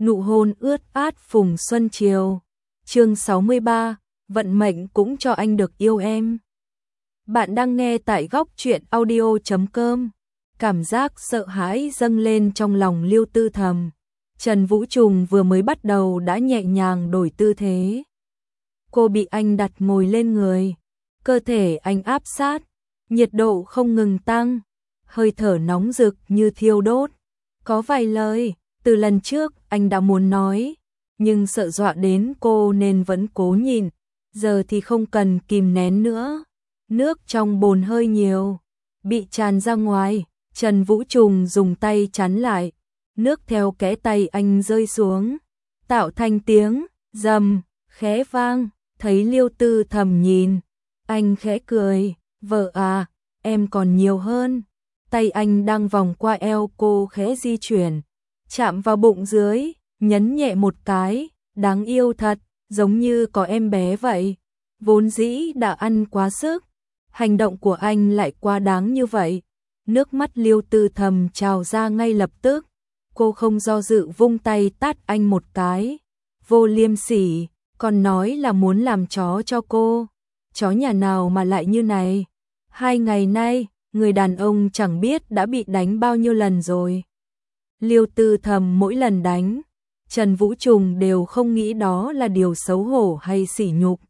Nụ hôn ướt át phùng xuân chiều. Chương 63, vận mệnh cũng cho anh được yêu em. Bạn đang nghe tại góc truyện audio.com. Cảm giác sợ hãi dâng lên trong lòng Liêu Tư Thầm. Trần Vũ Trùng vừa mới bắt đầu đã nhẹ nhàng đổi tư thế. Cô bị anh đặt ngồi lên người, cơ thể anh áp sát, nhiệt độ không ngừng tăng, hơi thở nóng rực như thiêu đốt. Có vài lời từ lần trước anh đã muốn nói, nhưng sợ dọa đến cô nên vẫn cố nhịn. Giờ thì không cần kìm nén nữa. Nước trong bồn hơi nhiều, bị tràn ra ngoài. Trần Vũ Trùng dùng tay chắn lại, nước theo kẽ tay anh rơi xuống, tạo thành tiếng rầm khẽ vang. Thấy Liêu Tư Thầm nhìn, anh khẽ cười, vợ à, em còn nhiều hơn. Tay anh đang vòng qua eo cô khẽ di chuyển, chạm vào bụng dưới, nhấn nhẹ một cái, đáng yêu thật, giống như có em bé vậy. Vốn dĩ đã ăn quá sức, hành động của anh lại quá đáng như vậy. Nước mắt Liêu Tư Thầm trào ra ngay lập tức, cô không do dự vung tay tát anh một cái. Vô liêm sỉ, còn nói là muốn làm chó cho cô. Chó nhà nào mà lại như này? 2 ngày nay, người đàn ông chẳng biết đã bị đánh bao nhiêu lần rồi. Liêu Tư Thầm mỗi lần đánh, Trần Vũ Trùng đều không nghĩ đó là điều xấu hổ hay sỉ nhục.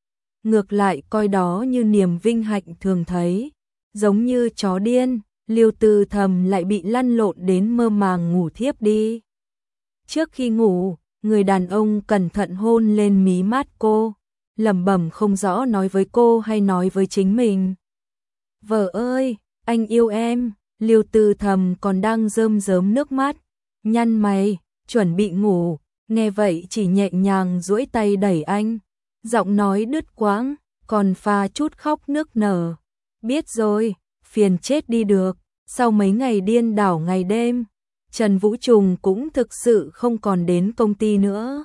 Ngược lại coi đó như niềm vinh hạnh thường thấy. Giống như chó điên, Liêu Tư Thầm lại bị lăn lộn đến mơ màng ngủ thiếp đi. Trước khi ngủ, người đàn ông cẩn thận hôn lên mí mắt cô, lẩm bẩm không rõ nói với cô hay nói với chính mình. Vợ ơi, anh yêu em. Liêu Tư Thầm còn đang rơm rớm nước mắt, nhăn mày, chuẩn bị ngủ, nghe vậy chỉ nhẹ nhàng duỗi tay đẩy anh, giọng nói đứt quãng, còn pha chút khóc nức nở. Biết rồi, phiền chết đi được. Sau mấy ngày điên đảo ngày đêm, Trần Vũ Trùng cũng thực sự không còn đến công ty nữa.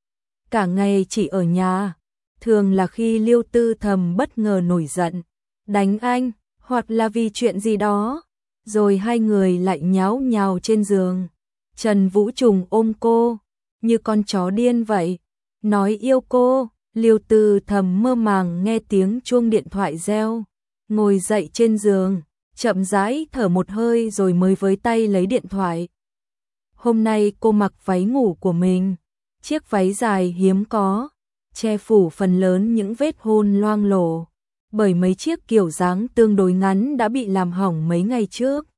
Cả ngày chỉ ở nhà, thường là khi Liêu Tư Thầm bất ngờ nổi giận, đánh anh, hoặc là vì chuyện gì đó, rồi hai người lại nháo nhào trên giường. Trần Vũ Trùng ôm cô, như con chó điên vậy, nói yêu cô. Liêu Tư Thầm mơ màng nghe tiếng chuông điện thoại reo, ngồi dậy trên giường, chậm rãi thở một hơi rồi mới với tay lấy điện thoại. Hôm nay cô mặc váy ngủ của mình, chiếc váy dài hiếm có, che phủ phần lớn những vết hôn loang lổ, bởi mấy chiếc kiểu dáng tương đối ngắn đã bị làm hỏng mấy ngày trước.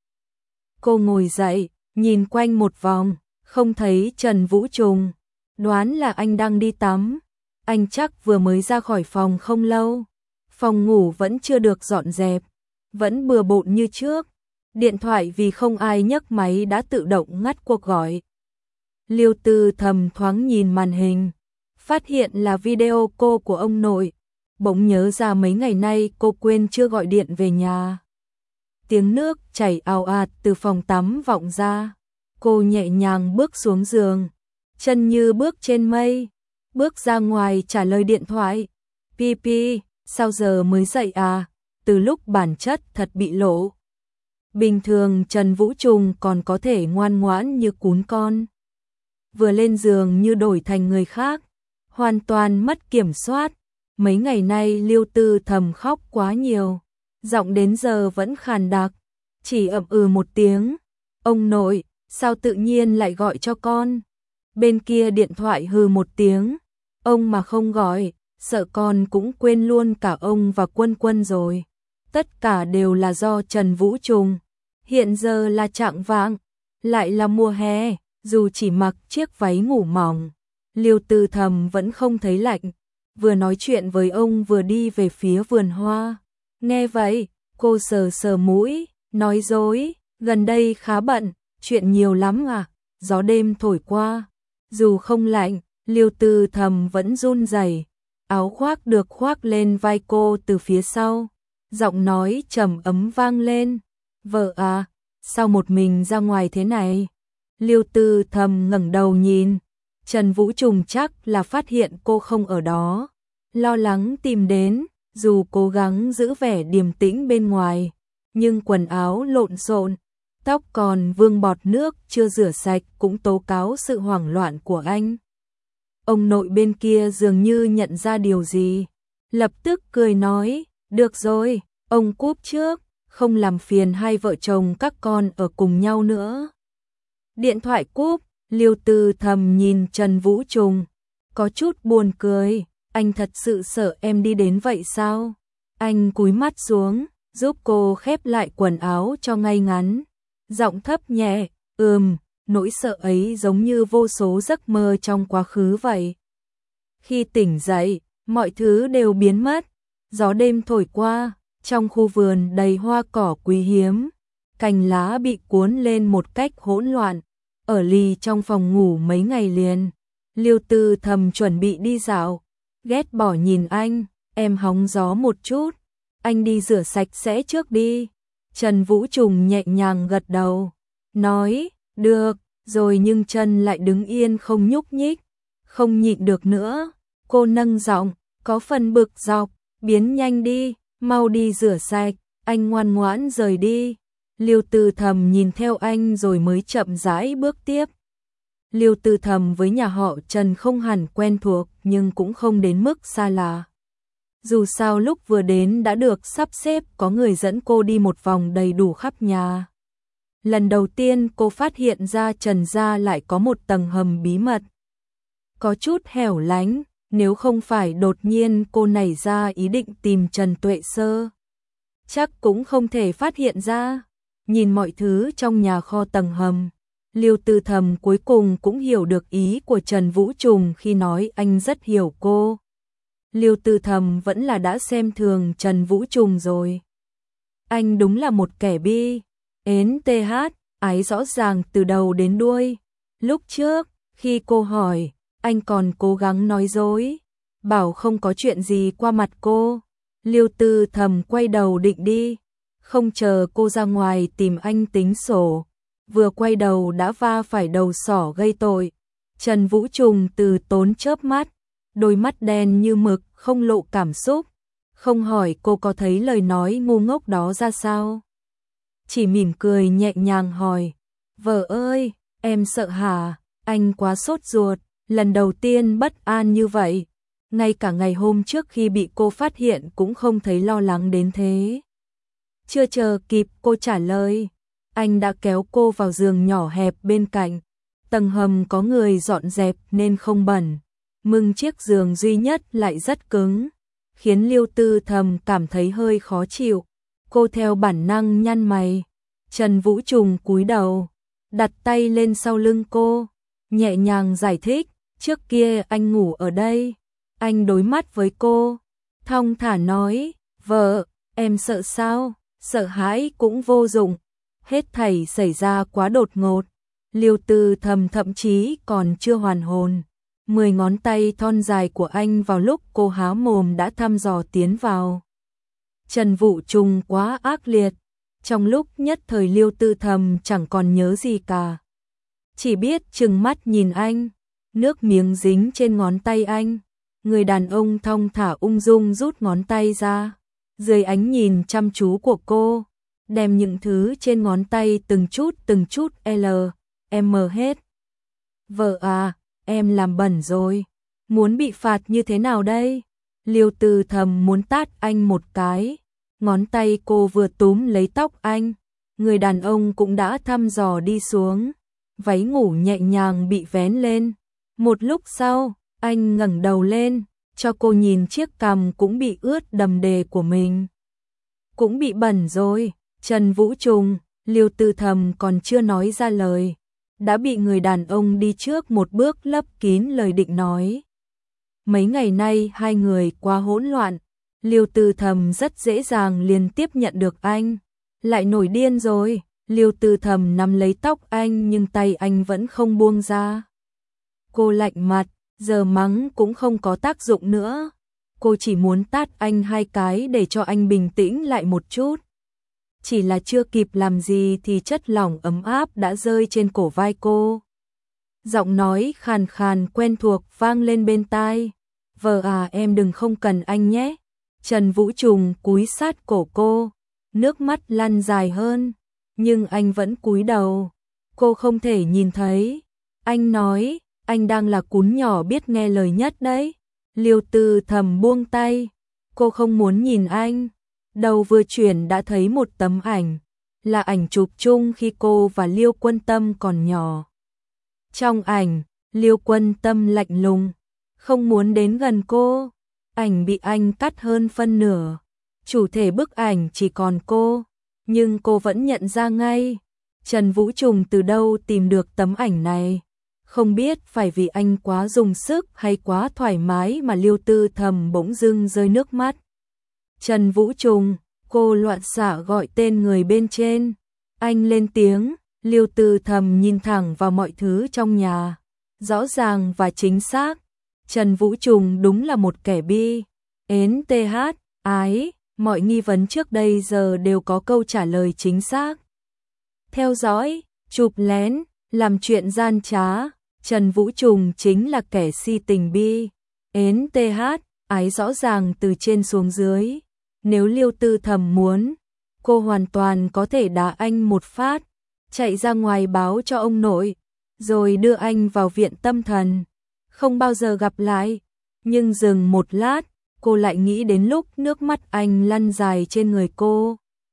Cô ngồi dậy, nhìn quanh một vòng, không thấy Trần Vũ Trùng, đoán là anh đang đi tắm. Anh chắc vừa mới ra khỏi phòng không lâu. Phòng ngủ vẫn chưa được dọn dẹp, vẫn bừa bộn như trước. Điện thoại vì không ai nhấc máy đã tự động ngắt cuộc gọi. Liêu Tư Thầm thoáng nhìn màn hình, phát hiện là video cô của ông nội. Bỗng nhớ ra mấy ngày nay cô quên chưa gọi điện về nhà. Tiếng nước chảy ào ạt từ phòng tắm vọng ra. Cô nhẹ nhàng bước xuống giường, chân như bước trên mây, bước ra ngoài trả lời điện thoại. Pi, sao giờ mới dậy à? Từ lúc bản chất thật bị lộ. Bình thường Trần Vũ Trùng còn có thể ngoan ngoãn như cún con. Vừa lên giường như đổi thành người khác, hoàn toàn mất kiểm soát. Mấy ngày nay Liêu Tư Thầm khóc quá nhiều, giọng đến giờ vẫn khàn đặc, chỉ ậm ừ một tiếng. Ông nội, sao tự nhiên lại gọi cho con? Bên kia điện thoại hừ một tiếng, ông mà không gọi, sợ con cũng quên luôn cả ông và Quân Quân rồi. Tất cả đều là do Trần Vũ Trùng. Hiện giờ là chạng vạng, lại là mùa hè, dù chỉ mặc chiếc váy ngủ mỏng, Liêu Tư Thầm vẫn không thấy lạnh. Vừa nói chuyện với ông vừa đi về phía vườn hoa. Nghe vậy, cô sờ sờ mũi, nói dối, gần đây khá bận, chuyện nhiều lắm à? Gió đêm thổi qua, dù không lạnh, Liêu Tư Thầm vẫn run rẩy. Áo khoác được khoác lên vai cô từ phía sau, giọng nói trầm ấm vang lên. Vợ à, sao một mình ra ngoài thế này? Liêu Tư Thầm ngẩng đầu nhìn, Trần Vũ Trùng chắc là phát hiện cô không ở đó, lo lắng tìm đến, dù cố gắng giữ vẻ điềm tĩnh bên ngoài, nhưng quần áo lộn xộn, tóc còn vương bọt nước chưa rửa sạch cũng tố cáo sự hoảng loạn của anh. Ông nội bên kia dường như nhận ra điều gì, lập tức cười nói, được rồi, ông cúp trước, không làm phiền hai vợ chồng các con ở cùng nhau nữa. Điện thoại cúp, Liêu Tư Thầm nhìn Trần Vũ Trùng, có chút buồn cười, anh thật sự sợ em đi đến vậy sao? Anh cúi mắt xuống, giúp cô khép lại quần áo cho ngay ngắn, giọng thấp nhẹ, nỗi sợ ấy giống như vô số giấc mơ trong quá khứ vậy. Khi tỉnh dậy, mọi thứ đều biến mất, gió đêm thổi qua, trong khu vườn đầy hoa cỏ quý hiếm, cành lá bị cuốn lên một cách hỗn loạn, ở lì trong phòng ngủ mấy ngày liền. Liêu Tư Thầm chuẩn bị đi dạo, ghét bỏ nhìn anh, em hóng gió một chút, anh đi rửa sạch sẽ trước đi. Trần Vũ Trùng nhẹ nhàng gật đầu, nói, được, rồi nhưng chân lại đứng yên không nhúc nhích, không nhịn được nữa, cô nâng giọng, có phần bực dọc, biến nhanh đi, mau đi rửa sạch, anh ngoan ngoãn rời đi. Liêu Tư Thầm nhìn theo anh rồi mới chậm rãi bước tiếp. Liêu Tư Thầm với nhà họ Trần không hẳn quen thuộc nhưng cũng không đến mức xa lạ. Dù sao lúc vừa đến đã được sắp xếp có người dẫn cô đi một vòng đầy đủ khắp nhà. Lần đầu tiên cô phát hiện ra Trần gia lại có một tầng hầm bí mật. Có chút hẻo lánh, nếu không phải đột nhiên cô nảy ra ý định tìm Trần Tuệ Sơ, chắc cũng không thể phát hiện ra. Nhìn mọi thứ trong nhà kho tầng hầm, Liêu Tư Thầm cuối cùng cũng hiểu được ý của Trần Vũ Trùng khi nói anh rất hiểu cô. Liêu Tư Thầm vẫn là đã xem thường Trần Vũ Trùng rồi. Anh đúng là một kẻ bi, ến TH, ái rõ ràng từ đầu đến đuôi. Lúc trước, khi cô hỏi, anh còn cố gắng nói dối, bảo không có chuyện gì qua mặt cô. Liêu Tư Thầm quay đầu định đi, không chờ cô ra ngoài tìm anh tính sổ, vừa quay đầu đã va phải đầu sỏ gây tội. Trần Vũ Trùng từ tốn chớp mắt, đôi mắt đen như mực, không lộ cảm xúc, không hỏi cô có thấy lời nói ngu ngốc đó ra sao. Chỉ mỉm cười nhẹ nhàng hỏi, vợ ơi, em sợ hả? Anh quá sốt ruột, lần đầu tiên bất an như vậy. Ngay cả ngày hôm trước khi bị cô phát hiện cũng không thấy lo lắng đến thế. Chưa chờ kịp cô trả lời, anh đã kéo cô vào giường nhỏ hẹp bên cạnh. Tầng hầm có người dọn dẹp nên không bẩn, nhưng chiếc giường duy nhất lại rất cứng, khiến Liêu Tư Thầm cảm thấy hơi khó chịu. Cô theo bản năng nhăn mày. Trần Vũ Trùng cúi đầu, đặt tay lên sau lưng cô, nhẹ nhàng giải thích, trước kia anh ngủ ở đây. Anh đối mắt với cô, thong thả nói, vợ, em sợ sao? Sợ hãi cũng vô dụng, hết thảy xảy ra quá đột ngột. Liêu Tư Thầm thậm chí còn chưa hoàn hồn. 10 ngón tay thon dài của anh vào lúc cô há mồm đã thăm dò tiến vào. Trần Vũ Trùng quá ác liệt, trong lúc nhất thời Liêu Tư Thầm chẳng còn nhớ gì cả. Chỉ biết trừng mắt nhìn anh, nước miếng dính trên ngón tay anh. Người đàn ông thong thả ung dung rút ngón tay ra, dưới ánh nhìn chăm chú của cô, đem những thứ trên ngón tay từng chút M hết. Vợ à, em làm bẩn rồi, muốn bị phạt như thế nào đây? Liêu Tư Thầm muốn tát anh một cái, ngón tay cô vừa túm lấy tóc anh, người đàn ông cũng đã thăm dò đi xuống, váy ngủ nhẹ nhàng bị vén lên. Một lúc sau, anh ngẩng đầu lên, cho cô nhìn chiếc cằm cũng bị ướt đầm đìa của mình. Cũng bị bẩn rồi. Trần Vũ Trùng, Liêu Tư Thầm còn chưa nói ra lời, đã bị người đàn ông đi trước một bước lấp kín lời định nói. Mấy ngày nay hai người quá hỗn loạn, Liêu Tư Thầm rất dễ dàng liền tiếp nhận được anh, lại nổi điên rồi. Liêu Tư Thầm nắm lấy tóc anh nhưng tay anh vẫn không buông ra. Cô lạnh mặt, giờ mắng cũng không có tác dụng nữa. Cô chỉ muốn tát anh 2 cái để cho anh bình tĩnh lại một chút. Chỉ là chưa kịp làm gì thì chất lỏng ấm áp đã rơi trên cổ vai cô. Giọng nói khàn khàn quen thuộc vang lên bên tai. Vợ à, em đừng không cần anh nhé. Trần Vũ Trùng cúi sát cổ cô, nước mắt lăn dài hơn. nhưng anh vẫn cúi đầu. Cô không thể nhìn thấy. Anh nói, anh đang là cún nhỏ biết nghe lời nhất đấy. Liêu Tư Thầm buông tay. Cô không muốn nhìn anh. Đầu vừa chuyển đã thấy một tấm ảnh. Là ảnh chụp chung khi cô và Liêu Quân Tâm còn nhỏ. Trong ảnh, Liêu Quân Tâm lạnh lùng, không muốn đến gần cô. Ảnh bị anh cắt hơn phân nửa. Chủ thể bức ảnh chỉ còn cô, nhưng cô vẫn nhận ra ngay. Trần Vũ Trùng từ đâu tìm được tấm ảnh này? Không biết phải vì anh quá dùng sức hay quá thoải mái mà Liêu Tư Thầm bỗng dưng rơi nước mắt. Trần Vũ Trùng, cô loạn xạ gọi tên người bên trên. Anh lên tiếng, Liêu Tư Thầm nhìn thẳng vào mọi thứ trong nhà. Rõ ràng và chính xác, Trần Vũ Trùng đúng là một kẻ bi. Ến TH, ái, mọi nghi vấn trước đây giờ đều có câu trả lời chính xác. Theo dõi, chụp lén, làm chuyện gian trá, Trần Vũ Trùng chính là kẻ si tình bi. Ến TH, ái rõ ràng từ trên xuống dưới. Nếu Liêu Tư Thầm muốn, cô hoàn toàn có thể đá anh một phát, chạy ra ngoài báo cho ông nội, rồi đưa anh vào viện tâm thần, không bao giờ gặp lại. Nhưng dừng một lát, cô lại nghĩ đến lúc nước mắt anh lăn dài trên người cô.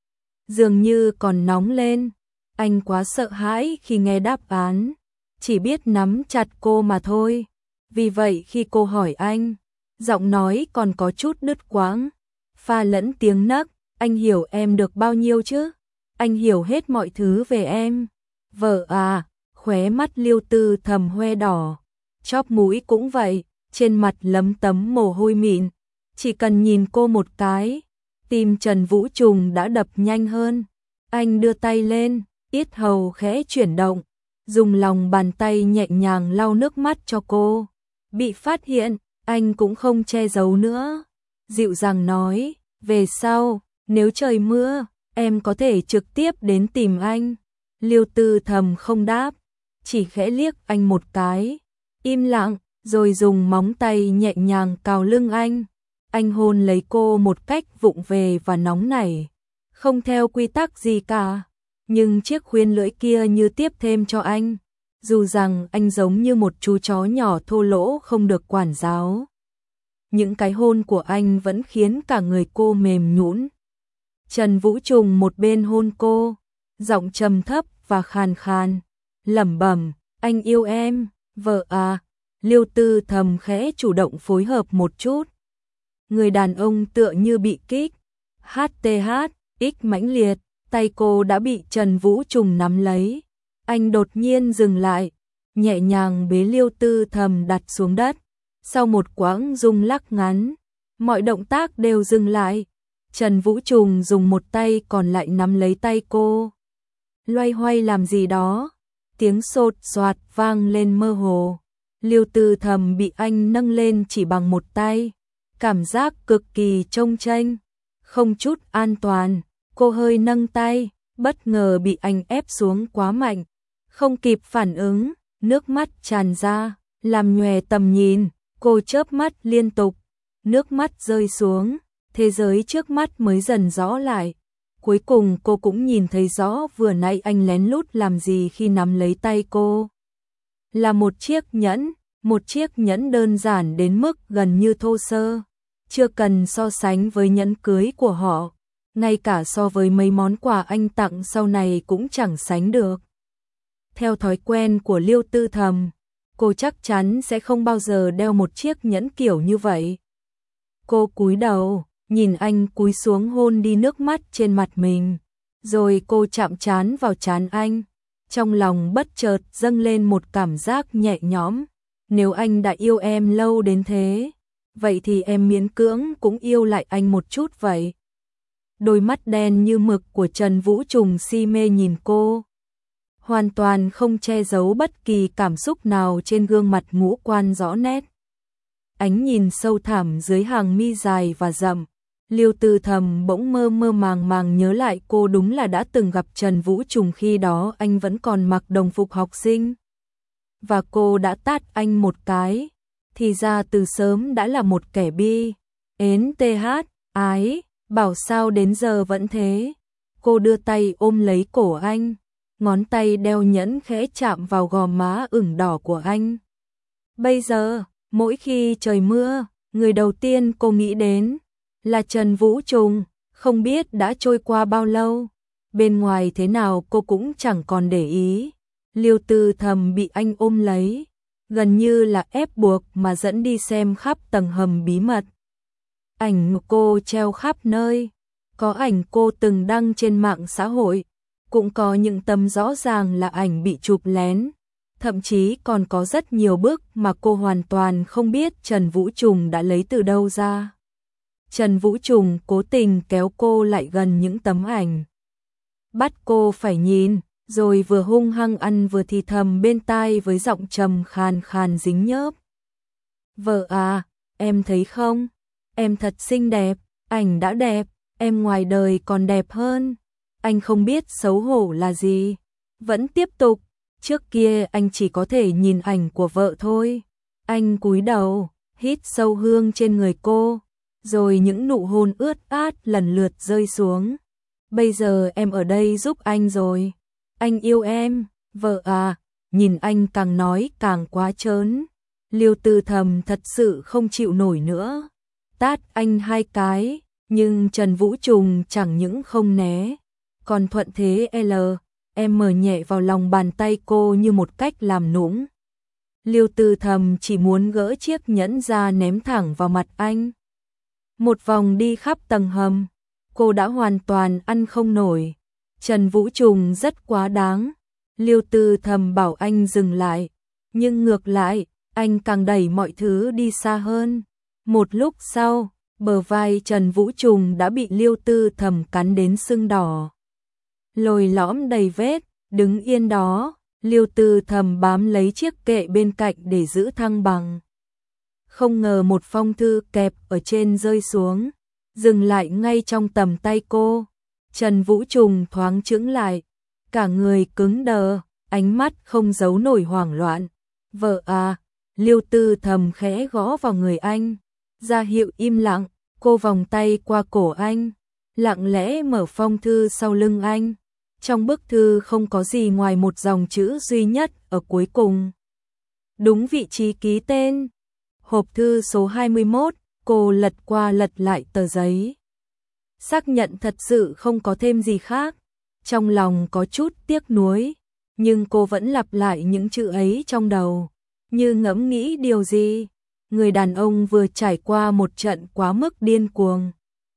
Dường như còn nóng lên, anh quá sợ hãi khi nghe đáp án, chỉ biết nắm chặt cô mà thôi. Vì vậy khi cô hỏi anh, giọng nói còn có chút đứt quãng, pha lẫn tiếng nấc, anh hiểu em được bao nhiêu chứ? Anh hiểu hết mọi thứ về em. Vợ à, khóe mắt Liêu Tư Thầm hoe đỏ, chóp mũi cũng vậy, trên mặt lấm tấm mồ hôi mịn. Chỉ cần nhìn cô một cái, tim Trần Vũ Trùng đã đập nhanh hơn. Anh đưa tay lên, yết hầu khẽ chuyển động, dùng lòng bàn tay nhẹ nhàng lau nước mắt cho cô. Bị phát hiện, anh cũng không che giấu nữa. Dịu dàng nói, về sau, nếu trời mưa, em có thể trực tiếp đến tìm anh. Liêu Tư Thầm không đáp, chỉ khẽ liếc anh một cái, im lặng, rồi dùng móng tay nhẹ nhàng cào lưng anh. Anh hôn lấy cô một cách vụng về và nóng nảy, không theo quy tắc gì cả. Nhưng chiếc khuyên lưỡi kia như tiếp thêm cho anh, dù rằng anh giống như một chú chó nhỏ thô lỗ không được quản giáo. Những cái hôn của anh vẫn khiến cả người cô mềm nhũn. Trần Vũ Trùng một bên hôn cô, giọng trầm thấp và khàn khàn, lẩm bẩm, anh yêu em, vợ à. Liêu Tư Thầm khẽ chủ động phối hợp một chút. Người đàn ông tựa như bị kích. HTH, mãnh liệt, tay cô đã bị Trần Vũ Trùng nắm lấy. Anh đột nhiên dừng lại, nhẹ nhàng bế Liêu Tư Thầm đặt xuống đất. Sau một quãng rung lắc ngắn, mọi động tác đều dừng lại. Trần Vũ Trùng dùng một tay còn lại nắm lấy tay cô. Loay hoay làm gì đó, tiếng sột soạt vang lên mơ hồ. Liêu Tư Thầm bị anh nâng lên chỉ bằng một tay, cảm giác cực kỳ chông chênh, không chút an toàn. Cô hơi nâng tay, bất ngờ bị anh ép xuống quá mạnh, không kịp phản ứng, nước mắt tràn ra, làm nhòe tầm nhìn. Cô chớp mắt liên tục, nước mắt rơi xuống, thế giới trước mắt mới dần rõ lại. Cuối cùng cô cũng nhìn thấy rõ vừa nãy anh lén lút làm gì khi nắm lấy tay cô. Là một chiếc nhẫn đơn giản đến mức gần như thô sơ, chưa cần so sánh với nhẫn cưới của họ, ngay cả so với mấy món quà anh tặng sau này cũng chẳng sánh được. Theo thói quen của Liêu Tư Thầm, cô chắc chắn sẽ không bao giờ đeo một chiếc nhẫn kiểu như vậy. Cô cúi đầu, nhìn anh cúi xuống hôn đi nước mắt trên mặt mình, rồi cô chạm trán vào trán anh. Trong lòng bất chợt dâng lên một cảm giác nhẹ nhõm. Nếu anh đã yêu em lâu đến thế, vậy thì em miễn cưỡng cũng yêu lại anh một chút vậy. Đôi mắt đen như mực của Trần Vũ Trùng si mê nhìn cô, hoàn toàn không che giấu bất kỳ cảm xúc nào trên gương mặt ngũ quan rõ nét. Ánh nhìn sâu thẳm dưới hàng mi dài và rậm. Liêu Tư Thầm bỗng mơ mơ màng màng nhớ lại cô đúng là đã từng gặp Trần Vũ Trùng khi đó anh vẫn còn mặc đồng phục học sinh. Và cô đã tát anh một cái, thì ra từ sớm đã là một kẻ bi. Ến TH, ái, bảo sao đến giờ vẫn thế. Cô đưa tay ôm lấy cổ anh, ngón tay đeo nhẫn khẽ chạm vào gò má ửng đỏ của anh. Bây giờ, mỗi khi trời mưa, người đầu tiên cô nghĩ đến là Trần Vũ Trùng, không biết đã trôi qua bao lâu. Bên ngoài thế nào cô cũng chẳng còn để ý. Liêu Tư Thầm bị anh ôm lấy, gần như là ép buộc mà dẫn đi xem khắp tầng hầm bí mật. Ảnh cô treo khắp nơi, có ảnh cô từng đăng trên mạng xã hội, cũng có những tấm rõ ràng là ảnh bị chụp lén, thậm chí còn có rất nhiều bức mà cô hoàn toàn không biết Trần Vũ Trùng đã lấy từ đâu ra. Trần Vũ Trùng cố tình kéo cô lại gần những tấm ảnh, bắt cô phải nhìn, rồi vừa hung hăng ăn vừa thì thầm bên tai với giọng trầm khàn khàn dính nhớp. Vợ à, em thấy không? Em thật xinh đẹp, ảnh đã đẹp, em ngoài đời còn đẹp hơn. Anh không biết xấu hổ là gì. Vẫn tiếp tục, trước kia anh chỉ có thể nhìn ảnh của vợ thôi. Anh cúi đầu, hít sâu hương trên người cô, rồi những nụ hôn ướt át lần lượt rơi xuống. Bây giờ em ở đây giúp anh rồi. Anh yêu em, vợ à, nhìn anh càng nói càng quá trớn. Liêu Tư Thầm thật sự không chịu nổi nữa. Tát anh 2 cái, nhưng Trần Vũ Trùng chẳng những không né, còn thuận thế em mở nhẹ vào lòng bàn tay cô như một cách làm nũng. Liêu Tư Thầm chỉ muốn gỡ chiếc nhẫn ra ném thẳng vào mặt anh. Một vòng đi khắp tầng hầm, cô đã hoàn toàn ăn không nổi. Trần Vũ Trùng rất quá đáng. Liêu Tư Thầm bảo anh dừng lại, nhưng ngược lại, anh càng đẩy mọi thứ đi xa hơn. Một lúc sau, bờ vai Trần Vũ Trùng đã bị Liêu Tư Thầm cắn đến sưng đỏ. Lồi lõm đầy vết, đứng yên đó, Liêu Tư Thầm bám lấy chiếc kệ bên cạnh để giữ thăng bằng. Không ngờ một phong thư kẹp ở trên rơi xuống, dừng lại ngay trong tầm tay cô. Trần Vũ Trùng thoáng chững lại, cả người cứng đờ, ánh mắt không giấu nổi hoảng loạn. Vợ à, Liêu Tư Thầm khẽ gõ vào người anh, ra hiệu im lặng, cô vòng tay qua cổ anh, lặng lẽ mở phong thư sau lưng anh. Trong bức thư không có gì ngoài một dòng chữ duy nhất ở cuối cùng. Đúng vị trí ký tên. Hộp thư số 21, cô lật qua lật lại tờ giấy. Xác nhận thật sự không có thêm gì khác. Trong lòng có chút tiếc nuối, nhưng cô vẫn lặp lại những chữ ấy trong đầu, như ngẫm nghĩ điều gì. Người đàn ông vừa trải qua một trận quá mức điên cuồng.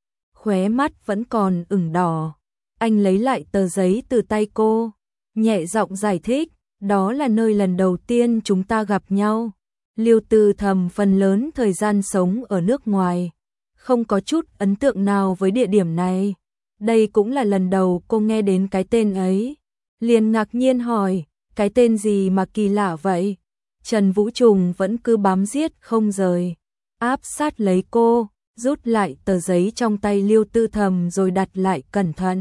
Khóe mắt vẫn còn ửng đỏ. Anh lấy lại tờ giấy từ tay cô, nhẹ giọng giải thích, đó là nơi lần đầu tiên chúng ta gặp nhau. Liêu Tư Thầm phần lớn thời gian sống ở nước ngoài, không có chút ấn tượng nào với địa điểm này. Đây cũng là lần đầu cô nghe đến cái tên ấy. Liền ngạc nhiên hỏi, cái tên gì mà kỳ lạ vậy? Trần Vũ Trùng vẫn cứ bám giết không rời, áp sát lấy cô, rút lại tờ giấy trong tay Liêu Tư Thầm rồi đặt lại cẩn thận.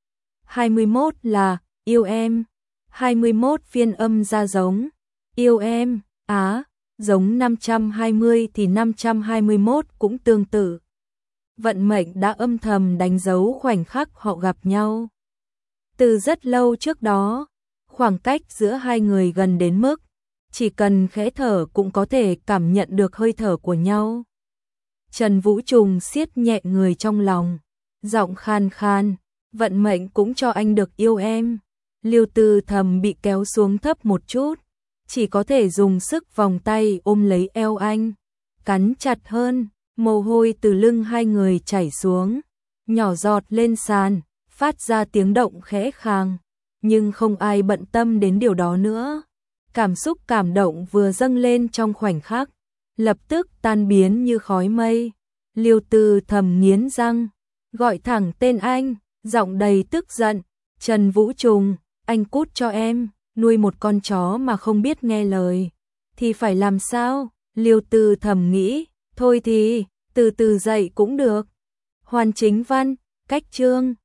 21 là, yêu em. 21 phiên âm ra giống, yêu em, giống 520 thì 521 cũng tương tự. Vận mệnh đã âm thầm đánh dấu khoảnh khắc họ gặp nhau. Từ rất lâu trước đó, khoảng cách giữa hai người gần đến mức chỉ cần khẽ thở cũng có thể cảm nhận được hơi thở của nhau. Trần Vũ Trùng siết nhẹ người trong lòng, giọng khan khan, vận mệnh cũng cho anh được yêu em. Liêu Tư Thầm bị kéo xuống thấp một chút, chỉ có thể dùng sức vòng tay ôm lấy eo anh, cắn chặt hơn, mồ hôi từ lưng hai người chảy xuống, nhỏ giọt lên sàn, phát ra tiếng động khẽ khàng, nhưng không ai bận tâm đến điều đó nữa. Cảm xúc cảm động vừa dâng lên trong khoảnh khắc, lập tức tan biến như khói mây. Liêu Tư Thầm nghiến răng, gọi thẳng tên anh, giọng đầy tức giận, Trần Vũ Trùng, anh cút cho em, nuôi một con chó mà không biết nghe lời, thì phải làm sao? Liêu Tư Thầm nghĩ, thôi thì, từ từ dậy cũng được. Hoàn Chính Văn, cách chương